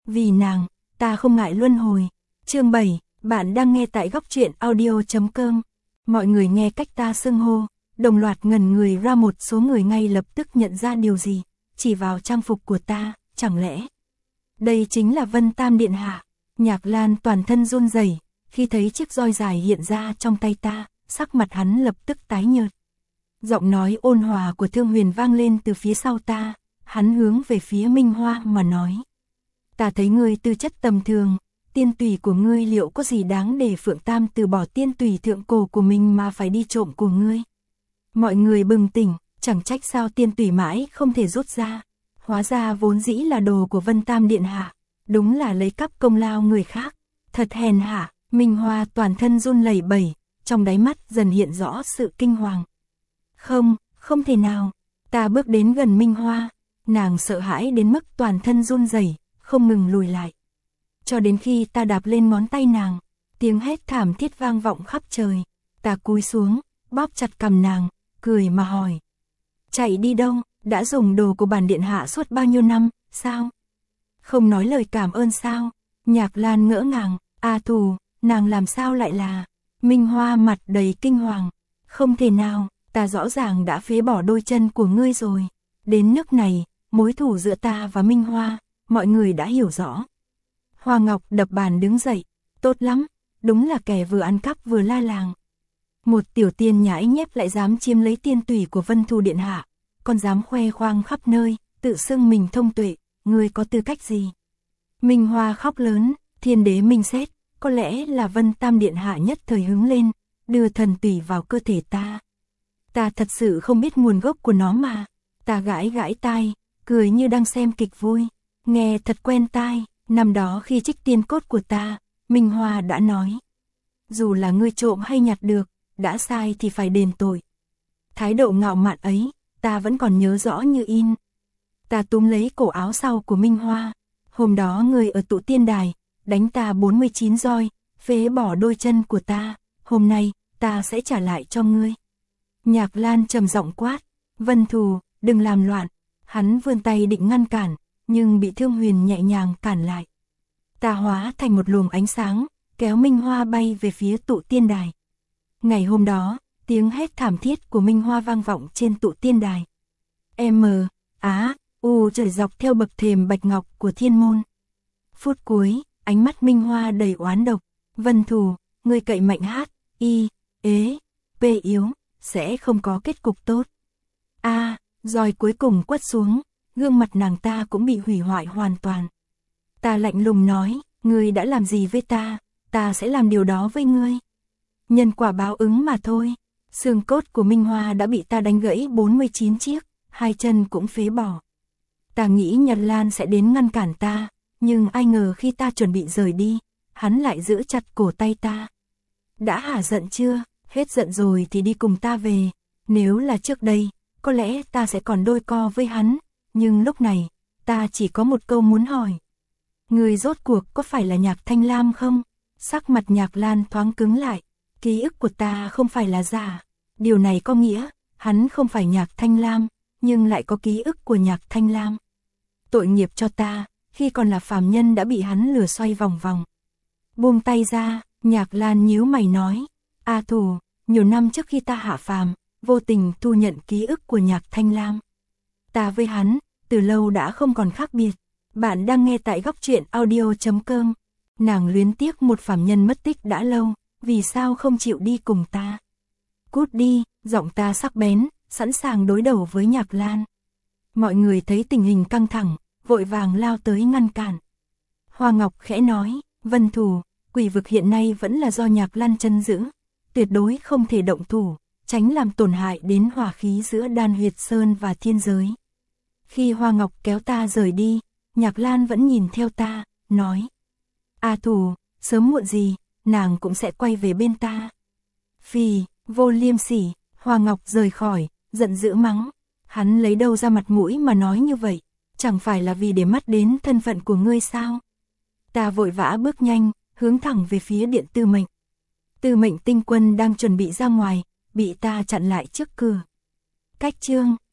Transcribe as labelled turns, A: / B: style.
A: vì nàng, ta không ngại luân hồi. Chương 7, bạn đang nghe tại góc truyện audio.com. Mọi người nghe cách ta xưng hô, đồng loạt ngẩn người ra, một số người ngay lập tức nhận ra điều gì, chỉ vào trang phục của ta, chẳng lẽ đây chính là Vân Tam Điện Hạ. Nhạc Lan toàn thân run rẩy khi thấy chiếc roi dài hiện ra trong tay ta, sắc mặt hắn lập tức tái nhợt. Giọng nói ôn hòa của Thương Huyền vang lên từ phía sau ta, hắn hướng về phía Minh Hoa mà nói. Ta thấy ngươi tư chất tầm thường, tiên tùy của ngươi liệu có gì đáng để Phượng Tam từ bỏ tiên tùy thượng cổ của mình mà phải đi trộm của ngươi. Mọi người bừng tỉnh, chẳng trách sao tiên tùy mãi không thể rút ra. Hóa ra vốn dĩ là đồ của Vân Tam Điện Hạ, đúng là lấy cắp công lao người khác, thật hèn hạ. Minh Hoa toàn thân run lẩy bẩy, trong đáy mắt dần hiện rõ sự kinh hoàng. Không thể nào. Ta bước đến gần Minh Hoa, nàng sợ hãi đến mức toàn thân run rẩy, không ngừng lùi lại. Cho đến khi ta đạp lên ngón tay nàng, tiếng hét thảm thiết vang vọng khắp trời. Ta cúi xuống, bóp chặt cằm nàng, cười mà hỏi. Chạy đi đâu, đã dùng đồ của bản điện hạ suốt bao nhiêu năm, sao? Không nói lời cảm ơn sao? Nhạc Lan ngỡ ngàng, Thù, nàng làm sao lại là... Minh Hoa mặt đầy kinh hoàng. Không thể nào, ta rõ ràng đã phế bỏ đôi chân của ngươi rồi. Đến nước này, mối thù giữa ta và Minh Hoa, mọi người đã hiểu rõ. Hoa Ngọc đập bàn đứng dậy, tốt lắm, đúng là kẻ vừa ăn cắp vừa la làng. Một tiểu tiên nhãi nhép lại dám chiếm lấy tiên tùy của Vân Thù Điện Hạ, còn dám khoe khoang khắp nơi, tự xưng mình thông tuệ, ngươi có tư cách gì? Minh Hoa khóc lớn, thiên đế minh xét, có lẽ là Vân Tam Điện Hạ nhất thời hứng lên, đưa thần tùy vào cơ thể ta. Ta thật sự không biết nguồn gốc của nó mà. Ta gãi gãi tai, cười như đang xem kịch vui, nghe thật quen tai. Năm đó khi trích tiên cốt của ta, Minh Hoa đã nói, dù là ngươi trộm hay nhặt được, đã sai thì phải đền tội. Thái độ ngạo mạn ấy, ta vẫn còn nhớ rõ như in. Ta túm lấy cổ áo sau của Minh Hoa, hôm đó ngươi ở tụ tiên đài, đánh ta 49 roi, phế bỏ đôi chân của ta, hôm nay, ta sẽ trả lại cho ngươi. Nhạc Lan trầm giọng quát, Vân Thù, đừng làm loạn. Hắn vươn tay định ngăn cản, nhưng bị Thương Huyền nhẹ nhàng cản lại. Ta hóa thành một luồng ánh sáng, kéo Minh Hoa bay về phía tụ tiên đài. Ngày hôm đó, tiếng hét thảm thiết của Minh Hoa vang vọng trên tụ tiên đài. Trời dọc theo bậc thềm bạch ngọc của thiên môn. Phút cuối, ánh mắt Minh Hoa đầy oán độc. Vân Thù, ngươi cậy mạnh hát, P yếu, sẽ không có kết cục tốt. Roi cuối cùng quất xuống, gương mặt nàng ta cũng bị hủy hoại hoàn toàn. Ta lạnh lùng nói, ngươi đã làm gì với ta, ta sẽ làm điều đó với ngươi. Nhân quả báo ứng mà thôi. Xương cốt của Minh Hoa đã bị ta đánh gãy 49 chiếc, hai chân cũng phế bỏ. Ta nghĩ Nhật Lan sẽ đến ngăn cản ta, nhưng ai ngờ khi ta chuẩn bị rời đi, hắn lại giữ chặt cổ tay ta. Đã hả giận chưa? Hết giận rồi thì đi cùng ta về. Nếu là trước đây, có lẽ ta sẽ còn đôi co với hắn, nhưng lúc này, ta chỉ có một câu muốn hỏi. Người rốt cuộc có phải là Nhạc Thanh Lam không? Sắc mặt Nhạc Lan thoáng cứng lại, ký ức của ta không phải là giả. Điều này có nghĩa, hắn không phải Nhạc Thanh Lam, nhưng lại có ký ức của Nhạc Thanh Lam. Tội nghiệp cho ta, khi còn là phàm nhân đã bị hắn lừa xoay vòng vòng. Buông tay ra, Nhạc Lan nhíu mày nói, Thù, nhiều năm trước khi ta hạ phàm, vô tình thu nhận ký ức của Nhạc Thanh Lam. Ta với hắn, từ lâu đã không còn khác biệt. Bạn đang nghe tại góc truyện audio.com. Nàng luyến tiếc một phàm nhân mất tích đã lâu, vì sao không chịu đi cùng ta? Cút đi, giọng ta sắc bén, sẵn sàng đối đầu với Nhạc Lan. Mọi người thấy tình hình căng thẳng, vội vàng lao tới ngăn cản. Hoa Ngọc khẽ nói, Vân Thù, quỷ vực hiện nay vẫn là do Nhạc Lan trấn giữ, tuyệt đối không thể động thủ, tránh làm tổn hại đến hòa khí giữa Đan Huyệt Sơn và thiên giới. Khi Hoa Ngọc kéo ta rời đi, Nhạc Lan vẫn nhìn theo ta, nói, Thù, sớm muộn gì, nàng cũng sẽ quay về bên ta. Phì, vô liêm sỉ. Hoa Ngọc rời khỏi, giận dữ mắng, hắn lấy đâu ra mặt mũi mà nói như vậy, chẳng phải là vì để mắt đến thân phận của ngươi sao? Ta vội vã bước nhanh, hướng thẳng về phía điện Tư Mệnh. Tư Mệnh tinh quân đang chuẩn bị ra ngoài, bị ta chặn lại trước cửa. Cách chương